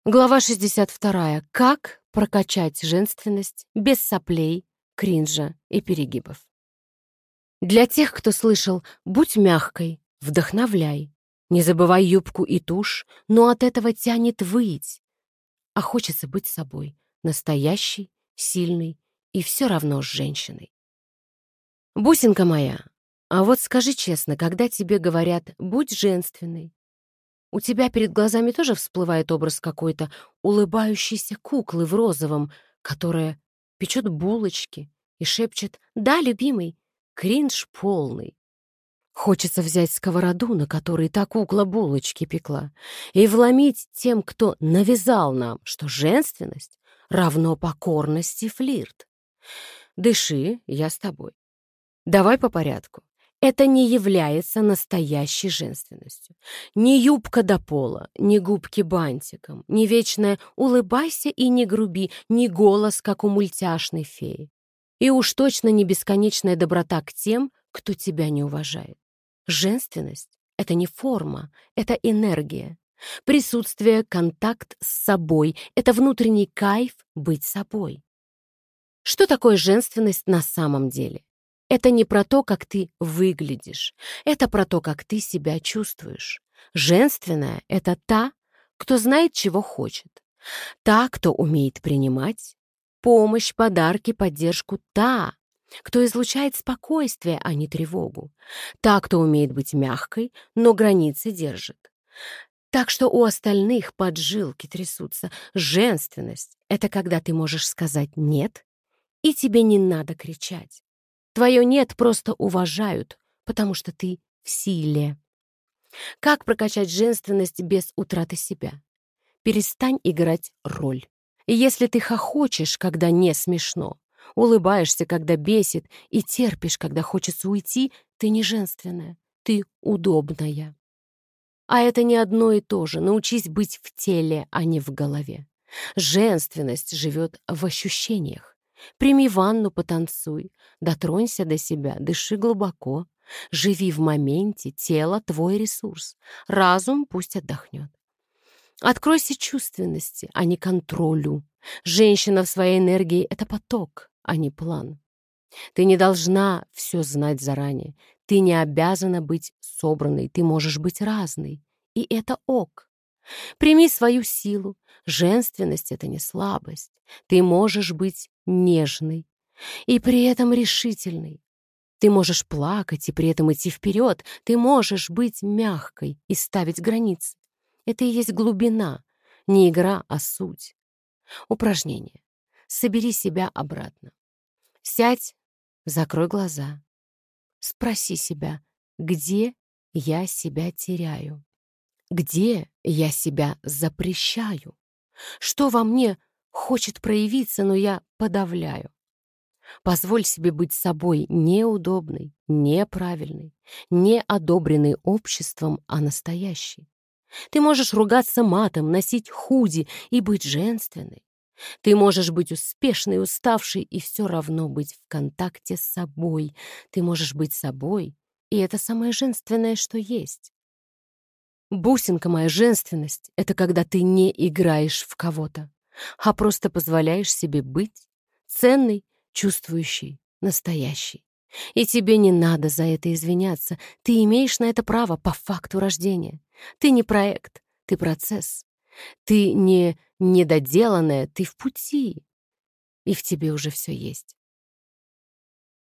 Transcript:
Глава 62. Как прокачать женственность без соплей, кринжа и перегибов. Для тех, кто слышал «будь мягкой, вдохновляй», не забывай юбку и тушь, но от этого тянет выть, а хочется быть собой, настоящей, сильной и все равно с женщиной. Бусинка моя, а вот скажи честно, когда тебе говорят «будь женственной», у тебя перед глазами тоже всплывает образ какой-то улыбающейся куклы в розовом, которая печет булочки и шепчет «Да, любимый», кринж полный. Хочется взять сковороду, на которой та кукла булочки пекла, и вломить тем, кто навязал нам, что женственность равно покорность и флирт. Дыши, я с тобой. Давай по порядку. Это не является настоящей женственностью. Ни юбка до пола, ни губки бантиком, ни вечное «улыбайся и не груби», ни голос, как у мультяшной феи. И уж точно не бесконечная доброта к тем, кто тебя не уважает. Женственность — это не форма, это энергия. Присутствие, контакт с собой — это внутренний кайф быть собой. Что такое женственность на самом деле? Это не про то, как ты выглядишь. Это про то, как ты себя чувствуешь. Женственная — это та, кто знает, чего хочет. Та, кто умеет принимать помощь, подарки, поддержку. Та, кто излучает спокойствие, а не тревогу. Та, кто умеет быть мягкой, но границы держит. Так что у остальных поджилки трясутся. Женственность — это когда ты можешь сказать «нет», и тебе не надо кричать. Твое «нет» просто уважают, потому что ты в силе. Как прокачать женственность без утраты себя? Перестань играть роль. И если ты хохочешь, когда не смешно, улыбаешься, когда бесит, и терпишь, когда хочется уйти, ты не женственная, ты удобная. А это не одно и то же. Научись быть в теле, а не в голове. Женственность живет в ощущениях. Прими ванну, потанцуй, дотронься до себя, дыши глубоко. Живи в моменте, тело — твой ресурс. Разум пусть отдохнет. Откройся чувственности, а не контролю. Женщина в своей энергии — это поток, а не план. Ты не должна все знать заранее. Ты не обязана быть собранной, ты можешь быть разной. И это ок. Прими свою силу. Женственность — это не слабость. Ты можешь быть нежной и при этом решительной. Ты можешь плакать и при этом идти вперед. Ты можешь быть мягкой и ставить границы. Это и есть глубина, не игра, а суть. Упражнение. Собери себя обратно. Сядь, закрой глаза. Спроси себя, где я себя теряю? Где я себя запрещаю? Что во мне хочет проявиться, но я подавляю? Позволь себе быть собой неудобной, неправильной, не одобренной обществом, а настоящей. Ты можешь ругаться матом, носить худи и быть женственной. Ты можешь быть успешной, уставшей и все равно быть в контакте с собой. Ты можешь быть собой, и это самое женственное, что есть. Бусинка моя, женственность — это когда ты не играешь в кого-то, а просто позволяешь себе быть ценной, чувствующей, настоящей. И тебе не надо за это извиняться. Ты имеешь на это право по факту рождения. Ты не проект, ты процесс. Ты не недоделанная, ты в пути. И в тебе уже все есть.